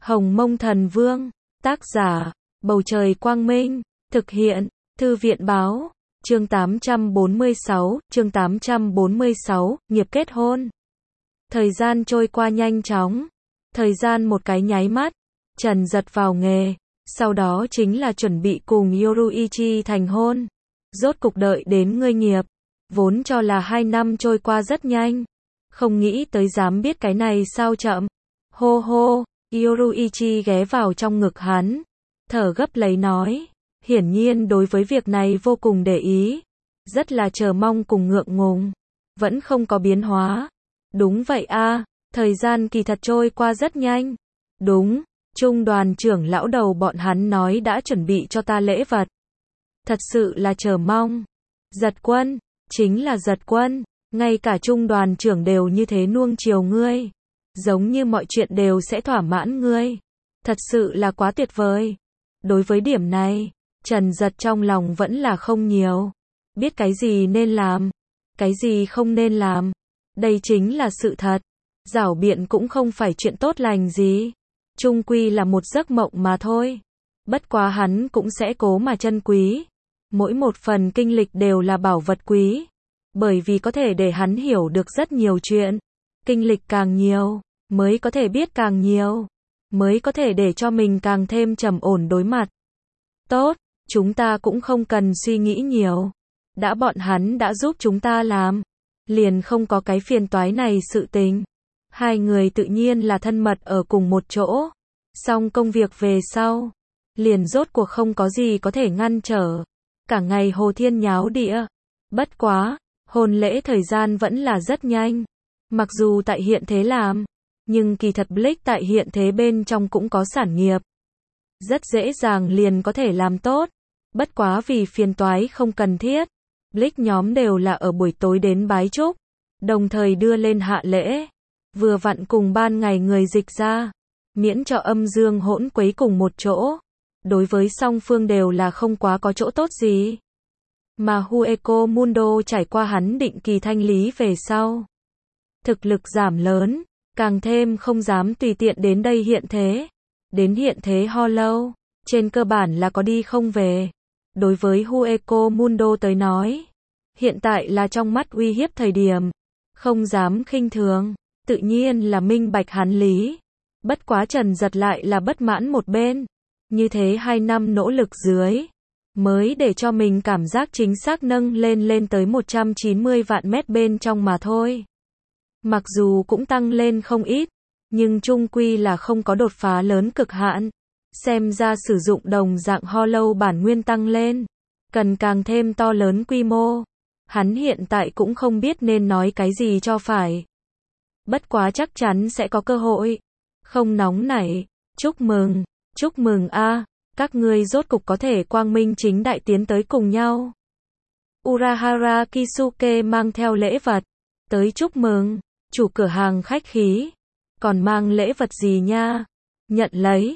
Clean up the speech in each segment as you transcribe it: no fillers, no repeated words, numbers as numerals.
Hồng Mông Thần Vương, tác giả, Bầu Trời Quang Minh, thực hiện, Thư viện Báo, chương 846, nghiệp kết hôn. Thời gian trôi qua nhanh chóng, thời gian một cái nháy mắt, Trần Dật vào nghề, sau đó chính là chuẩn bị cùng Yoruichi thành hôn. Rốt cục đợi đến ngươi nghiệp, vốn cho là 2 năm trôi qua rất nhanh, không nghĩ tới dám biết cái này sao chậm. Hô hô, Yoruichi ghé vào trong ngực hắn, thở gấp lấy nói, hiển nhiên đối với việc này vô cùng để ý, rất là chờ mong cùng ngượng ngùng, vẫn không có biến hóa. Đúng vậy a, thời gian kỳ thật trôi qua rất nhanh. Đúng, Trung đoàn trưởng lão đầu bọn hắn nói đã chuẩn bị cho ta lễ vật. Thật sự là chờ mong. Giật Quân, chính là Giật Quân, ngay cả Trung đoàn trưởng đều như thế nuông chiều ngươi, giống như mọi chuyện đều sẽ thỏa mãn ngươi. Thật sự là quá tuyệt vời. Đối với điểm này, Trần Dật trong lòng vẫn là không nhiều. Biết cái gì nên làm, cái gì không nên làm. Đây chính là sự thật. Giảo biện cũng không phải chuyện tốt lành gì. Chung quy là một giấc mộng mà thôi. Bất quá hắn cũng sẽ cố mà trân quý. Mỗi một phần kinh lịch đều là bảo vật quý. Bởi vì có thể để hắn hiểu được rất nhiều chuyện. Kinh lịch càng nhiều, mới có thể biết càng nhiều. Mới có thể để cho mình càng thêm trầm ổn đối mặt. Tốt, chúng ta cũng không cần suy nghĩ nhiều. Đã bọn hắn đã giúp chúng ta làm, liền không có cái phiền toái này sự tình. Hai người tự nhiên là thân mật ở cùng một chỗ. Xong công việc về sau, liền rốt cuộc không có gì có thể ngăn trở. Cả ngày hồ thiên nháo địa. Bất quá, hôn lễ thời gian vẫn là rất nhanh. Mặc dù tại hiện thế làm, nhưng kỳ thật Blake tại hiện thế bên trong cũng có sản nghiệp. Rất dễ dàng liền có thể làm tốt. Bất quá vì phiền toái không cần thiết, Blake nhóm đều là ở buổi tối đến bái chúc, đồng thời đưa lên hạ lễ. Vừa vặn cùng ban ngày người dịch ra, miễn cho âm dương hỗn quấy cùng một chỗ. Đối với song phương đều là không quá có chỗ tốt gì. Mà Hueco Mundo trải qua hắn định kỳ thanh lý về sau, thực lực giảm lớn, càng thêm không dám tùy tiện đến đây hiện thế. Đến hiện thế Hollow, trên cơ bản là có đi không về. Đối với Hueco Mundo tới nói, hiện tại là trong mắt uy hiếp thời điểm, không dám khinh thường, tự nhiên là minh bạch hắn lý. Bất quá Trần Dật lại là bất mãn một bên. Như thế 2 năm nỗ lực dưới, mới để cho mình cảm giác chính xác nâng lên tới 190 vạn mét bên trong mà thôi. Mặc dù cũng tăng lên không ít, nhưng chung quy là không có đột phá lớn cực hạn. Xem ra sử dụng đồng dạng Hollow bản nguyên tăng lên, cần càng thêm to lớn quy mô. Hắn hiện tại cũng không biết nên nói cái gì cho phải. Bất quá chắc chắn sẽ có cơ hội. Không nóng nảy, chúc mừng a, các ngươi rốt cục có thể quang minh chính đại tiến tới cùng nhau. Urahara Kisuke mang theo lễ vật, tới chúc mừng, chủ cửa hàng khách khí. Còn mang lễ vật gì nha? Nhận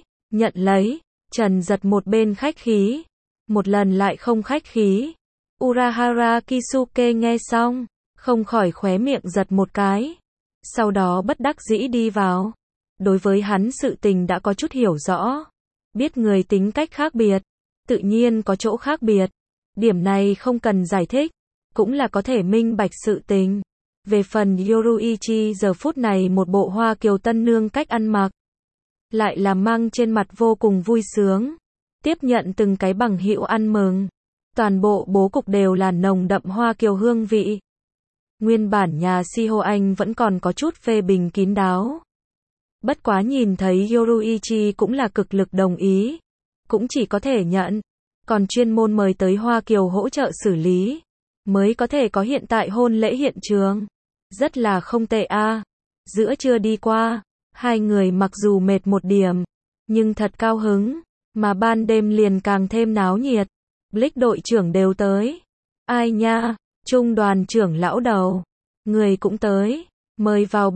lấy, Trần Dật một bên khách khí, một lần lại không khách khí. Urahara Kisuke nghe xong, không khỏi khóe miệng giật một cái. Sau đó bất đắc dĩ đi vào. Đối với hắn sự tình đã có chút hiểu rõ. Biết người tính cách khác biệt, tự nhiên có chỗ khác biệt. Điểm này không cần giải thích, cũng là có thể minh bạch sự tình. Về phần Yoruichi giờ phút này một bộ hoa kiều tân nương cách ăn mặc, lại là mang trên mặt vô cùng vui sướng. Tiếp nhận từng cái bằng hữu ăn mừng. Toàn bộ bố cục đều là nồng đậm hoa kiều hương vị. Nguyên bản nhà Shiho Anh vẫn còn có chút phê bình kín đáo. Bất quá nhìn thấy Yoruichi cũng là cực lực đồng ý. Cũng chỉ có thể nhận. Còn chuyên môn mời tới Hoa Kiều hỗ trợ xử lý, mới có thể có hiện tại hôn lễ hiện trường. Rất là không tệ a. Giữa trưa đi qua, hai người mặc dù mệt một điểm, nhưng thật cao hứng. Mà ban đêm liền càng thêm náo nhiệt. Blake đội trưởng đều tới. Ai nha, Trung đoàn trưởng lão đầu. Người cũng tới. Mời vào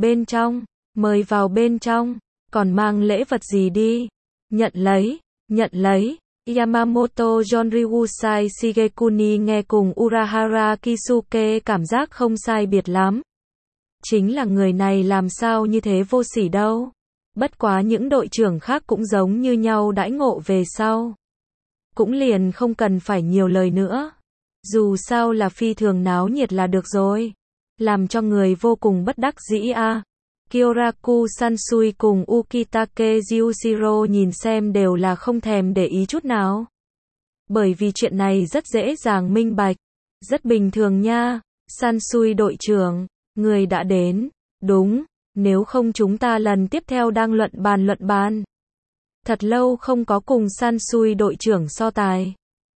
bên trong. Còn mang lễ vật gì đi? Nhận lấy. Yamamoto Jonryusai Shigekuni nghe cùng Urahara Kisuke cảm giác không sai biệt lắm. Chính là người này làm sao như thế vô sỉ đâu. Bất quá những đội trưởng khác cũng giống như nhau đãi ngộ về sau. Cũng liền không cần phải nhiều lời nữa. Dù sao là phi thường náo nhiệt là được rồi. Làm cho người vô cùng bất đắc dĩ a. Kyoraku Sansui cùng Ukitake Ryushiro nhìn xem đều là không thèm để ý chút nào. Bởi vì chuyện này rất dễ dàng minh bạch. Rất bình thường nha. Sansui đội trưởng, người đã đến. Đúng, nếu không chúng ta lần tiếp theo đang luận bàn. Thật lâu không có cùng Sansui đội trưởng so tài.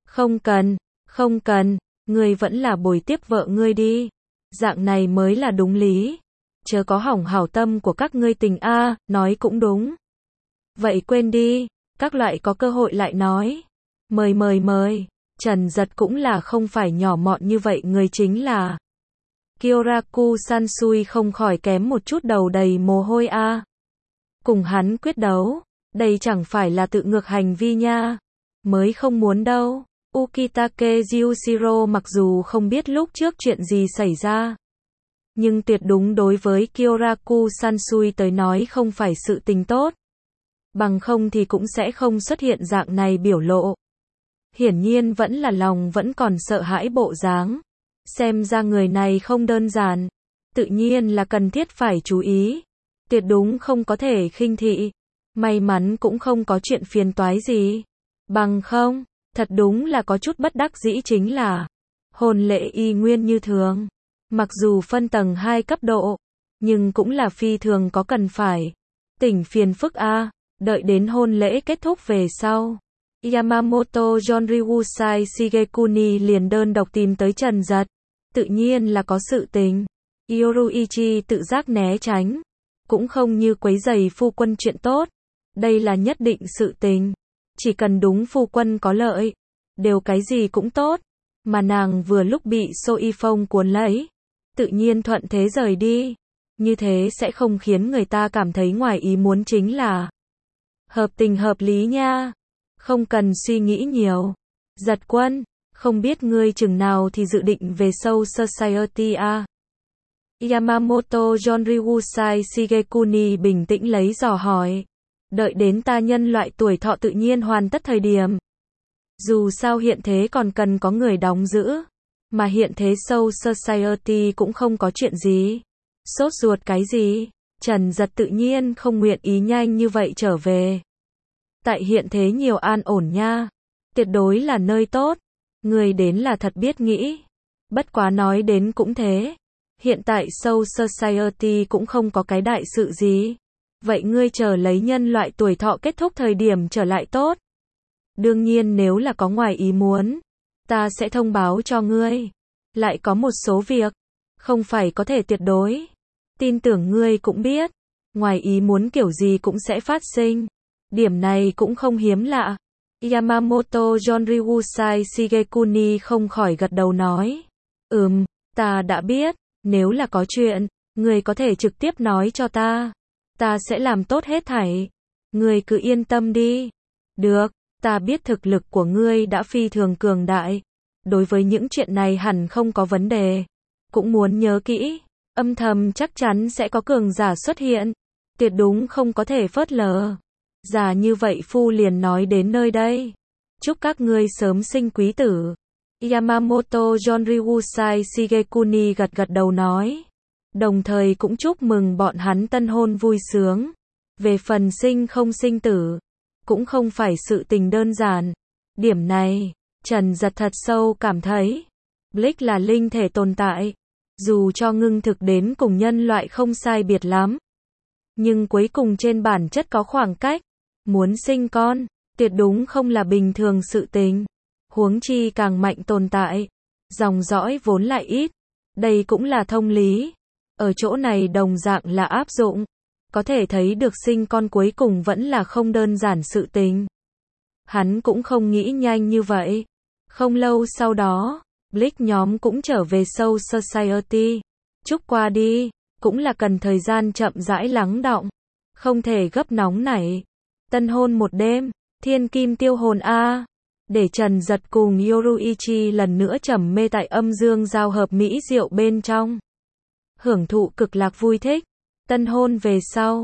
Không cần, ngươi vẫn là bồi tiếp vợ ngươi đi. Dạng này mới là đúng lý. Chớ có hỏng hảo tâm của các ngươi tình a, nói cũng đúng. Vậy quên đi, các loại có cơ hội lại nói. Mời. Trần Giật cũng là không phải nhỏ mọn như vậy, người chính là Kyoraku Sansui không khỏi kém một chút đầu đầy mồ hôi a. Cùng hắn quyết đấu, đây chẳng phải là tự ngược hành vi nha. Mới không muốn đâu. Ukitake Ryushiro mặc dù không biết lúc trước chuyện gì xảy ra, nhưng tuyệt đúng đối với Kyoraku Sansui tới nói không phải sự tình tốt. Bằng không thì cũng sẽ không xuất hiện dạng này biểu lộ. Hiển nhiên vẫn là lòng vẫn còn sợ hãi bộ dáng. Xem ra người này không đơn giản. Tự nhiên là cần thiết phải chú ý. Tuyệt đúng không có thể khinh thị. May mắn cũng không có chuyện phiền toái gì. Bằng không, thật đúng là có chút bất đắc dĩ chính là hôn lễ y nguyên như thường. Mặc dù phân tầng 2 cấp độ, nhưng cũng là phi thường có cần phải. Tỉnh phiền phức a, đợi đến hôn lễ kết thúc về sau. Yamamoto Yonryusai Shigekuni liền đơn độc tìm tới Trần Giật. Tự nhiên là có sự tình. Yoruichi tự giác né tránh. Cũng không như quấy rầy phu quân chuyện tốt. Đây là nhất định sự tình. Chỉ cần đúng phu quân có lợi. Đều cái gì cũng tốt. Mà nàng vừa lúc bị Soi Phong cuốn lấy. Tự nhiên thuận thế rời đi. Như thế sẽ không khiến người ta cảm thấy ngoài ý muốn chính là hợp tình hợp lý nha. Không cần suy nghĩ nhiều. Giật Quân, không biết ngươi chừng nào thì dự định về Soul Society a? Yamamoto Yonryusai Shigekuni bình tĩnh lấy dò hỏi. Đợi đến ta nhân loại tuổi thọ tự nhiên hoàn tất thời điểm. Dù sao hiện thế còn cần có người đóng giữ. Mà hiện thế Soul Society cũng không có chuyện gì. Sốt ruột cái gì? Trần Giật tự nhiên không nguyện ý nhanh như vậy trở về. Tại hiện thế nhiều an ổn nha. Tuyệt đối là nơi tốt. Người đến là thật biết nghĩ. Bất quá nói đến cũng thế. Hiện tại Soul Society cũng không có cái đại sự gì. Vậy ngươi chờ lấy nhân loại tuổi thọ kết thúc thời điểm trở lại tốt. Đương nhiên nếu là có ngoài ý muốn, ta sẽ thông báo cho ngươi. Lại có một số việc, không phải có thể tuyệt đối. Tin tưởng ngươi cũng biết, ngoài ý muốn kiểu gì cũng sẽ phát sinh. Điểm này cũng không hiếm lạ. Yamamoto Yonryusai Shigekuni không khỏi gật đầu nói. Ta đã biết, nếu là có chuyện, ngươi có thể trực tiếp nói cho ta. Ta sẽ làm tốt hết thảy. Ngươi cứ yên tâm đi. Được, ta biết thực lực của ngươi đã phi thường cường đại. Đối với những chuyện này hẳn không có vấn đề. Cũng muốn nhớ kỹ, âm thầm chắc chắn sẽ có cường giả xuất hiện. Tuyệt đúng không có thể phớt lờ. Giả như vậy phu liền nói đến nơi đây. Chúc các ngươi sớm sinh quý tử. Yamamoto Yonryusai Shigekuni gật gật đầu nói. Đồng thời cũng chúc mừng bọn hắn tân hôn vui sướng. Về phần sinh không sinh tử, cũng không phải sự tình đơn giản. Điểm này, Trần Giật thật sâu cảm thấy. Blake là linh thể tồn tại. Dù cho ngưng thực đến cùng nhân loại không sai biệt lắm. Nhưng cuối cùng trên bản chất có khoảng cách. Muốn sinh con, tuyệt đúng không là bình thường sự tình. Huống chi càng mạnh tồn tại. Dòng dõi vốn lại ít. Đây cũng là thông lý. Ở chỗ này đồng dạng là áp dụng. Có thể thấy được sinh con cuối cùng vẫn là không đơn giản sự tình. Hắn cũng không nghĩ nhanh như vậy. Không lâu sau đó, Blake nhóm cũng trở về Soul Society. Chúc qua đi, cũng là cần thời gian chậm rãi lắng đọng. Không thể gấp nóng nảy. Tân hôn một đêm, thiên kim tiêu hồn a. Để Trần Giật cùng Yoruichi lần nữa trầm mê tại âm dương giao hợp mỹ diệu bên trong. Hưởng thụ cực lạc vui thích. Tân hôn về sau,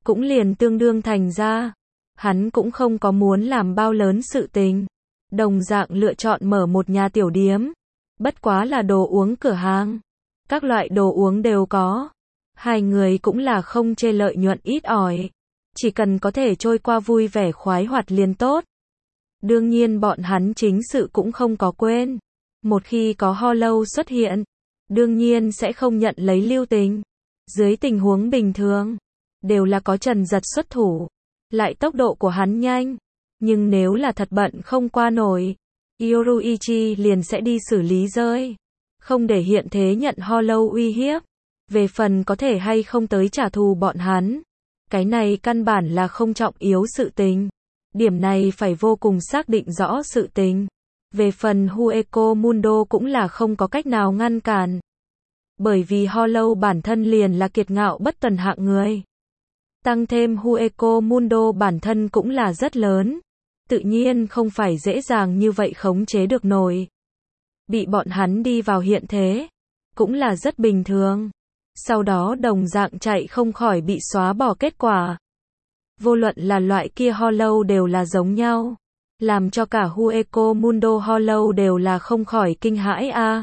cũng liền tương đương thành ra. Hắn cũng không có muốn làm bao lớn sự tình. Đồng dạng lựa chọn mở một nhà tiểu điếm. Bất quá là đồ uống cửa hàng. Các loại đồ uống đều có. Hai người cũng là không chê lợi nhuận ít ỏi. Chỉ cần có thể trôi qua vui vẻ khoái hoạt liền tốt. Đương nhiên bọn hắn chính sự cũng không có quên. Một khi có Hollow xuất hiện, đương nhiên sẽ không nhận lấy lưu tình. Dưới tình huống bình thường, đều là có Trần Giật xuất thủ. Lại tốc độ của hắn nhanh. Nhưng nếu là thật bận không qua nổi, Yoruichi liền sẽ đi xử lý rơi. Không để hiện thế nhận Hollow uy hiếp. Về phần có thể hay không tới trả thù bọn hắn, cái này căn bản là không trọng yếu sự tình. Điểm này phải vô cùng xác định rõ sự tình. Về phần Hueco Mundo cũng là không có cách nào ngăn cản. Bởi vì Hollow bản thân liền là kiệt ngạo bất tuần hạng người. Tăng thêm Hueco Mundo bản thân cũng là rất lớn. Tự nhiên không phải dễ dàng như vậy khống chế được nổi. Bị bọn hắn đi vào hiện thế, cũng là rất bình thường. Sau đó đồng dạng chạy không khỏi bị xóa bỏ kết quả. Vô luận là loại kia Hollow đều là giống nhau. Làm cho cả Hueco Mundo Hollow đều là không khỏi kinh hãi a.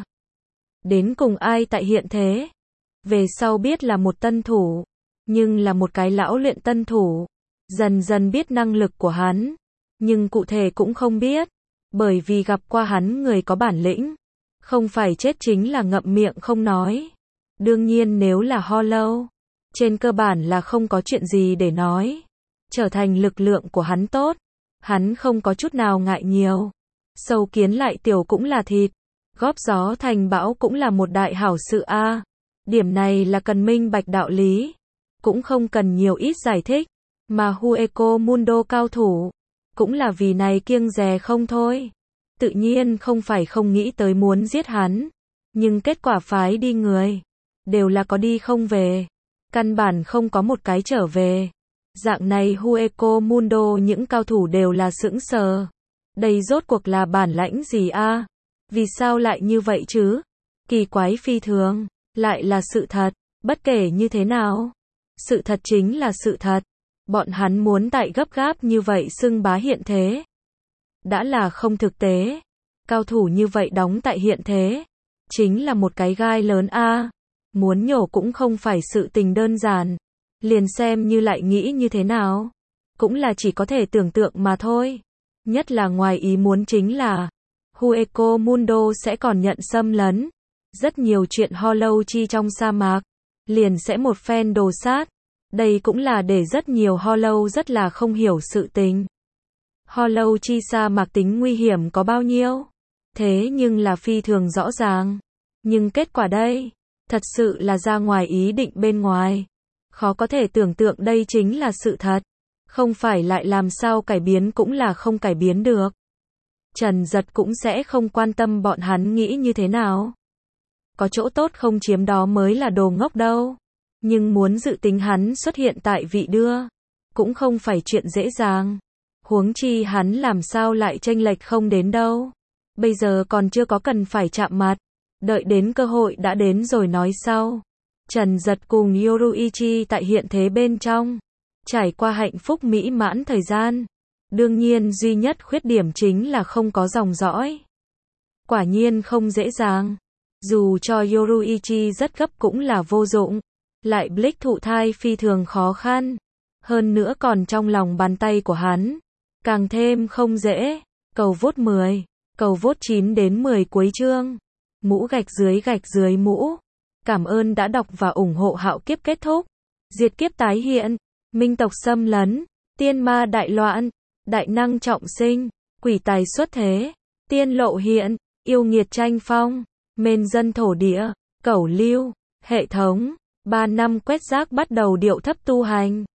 Đến cùng ai tại hiện thế? Về sau biết là một tân thủ. Nhưng là một cái lão luyện tân thủ. Dần dần biết năng lực của hắn. Nhưng cụ thể cũng không biết. Bởi vì gặp qua hắn người có bản lĩnh. Không phải chết chính là ngậm miệng không nói. Đương nhiên nếu là Hollow, trên cơ bản là không có chuyện gì để nói. Trở thành lực lượng của hắn tốt. Hắn không có chút nào ngại nhiều. Sâu kiến lại tiểu cũng là thịt. Góp gió thành bão cũng là một đại hảo sự a. Điểm này là cần minh bạch đạo lý. Cũng không cần nhiều ít giải thích. Mà Hueco Mundo cao thủ, cũng là vì này kiêng dè không thôi. Tự nhiên không phải không nghĩ tới muốn giết hắn. Nhưng kết quả phái đi người. Đều là có đi không về. Căn bản không có một cái trở về. Dạng này Hueco Mundo những cao thủ đều là sững sờ. Đây rốt cuộc là bản lãnh gì a? Vì sao lại như vậy chứ? Kỳ quái phi thường. Lại là sự thật. Bất kể như thế nào. Sự thật chính là sự thật. Bọn hắn muốn tại gấp gáp như vậy xưng bá hiện thế. Đã là không thực tế. Cao thủ như vậy đóng tại hiện thế. Chính là một cái gai lớn a. Muốn nhổ cũng không phải sự tình đơn giản. Liền xem như lại nghĩ như thế nào. Cũng là chỉ có thể tưởng tượng mà thôi. Nhất là ngoài ý muốn chính là Hueco Mundo sẽ còn nhận xâm lấn. Rất nhiều chuyện Hollow chi trong sa mạc. Liền sẽ một phen đồ sát. Đây cũng là để rất nhiều Hollow rất là không hiểu sự tình. Hollow chi sa mạc tính nguy hiểm có bao nhiêu? Thế nhưng là phi thường rõ ràng. Nhưng kết quả đây, thật sự là ra ngoài ý định bên ngoài. Khó có thể tưởng tượng đây chính là sự thật. Không phải lại làm sao cải biến cũng là không cải biến được. Trần Giật cũng sẽ không quan tâm bọn hắn nghĩ như thế nào. Có chỗ tốt không chiếm đó mới là đồ ngốc đâu. Nhưng muốn dự tính hắn xuất hiện tại vị đưa, cũng không phải chuyện dễ dàng. Huống chi hắn làm sao lại chênh lệch không đến đâu. Bây giờ còn chưa có cần phải chạm mặt. Đợi đến cơ hội đã đến rồi nói sau. Trần Giật cùng Yoruichi tại hiện thế bên trong. Trải qua hạnh phúc mỹ mãn thời gian. Đương nhiên duy nhất khuyết điểm chính là không có dòng dõi. Quả nhiên không dễ dàng. Dù cho Yoruichi rất gấp cũng là vô dụng. Lại Blake thụ thai phi thường khó khăn. Hơn nữa còn trong lòng bàn tay của hắn. Càng thêm không dễ. Cầu vote 10. Cầu vote 9 đến 10 cuối chương. Mũ gạch dưới mũ. Cảm ơn đã đọc và ủng hộ Hạo Kiếp kết thúc. Diệt kiếp tái hiện. Minh tộc xâm lấn. Tiên ma đại loạn. Đại năng trọng sinh. Quỷ tài xuất thế. Tiên lộ hiện. Yêu nghiệt tranh phong. Mên dân thổ địa. Cẩu lưu. Hệ thống. 3 năm quét rác bắt đầu điệu thấp tu hành.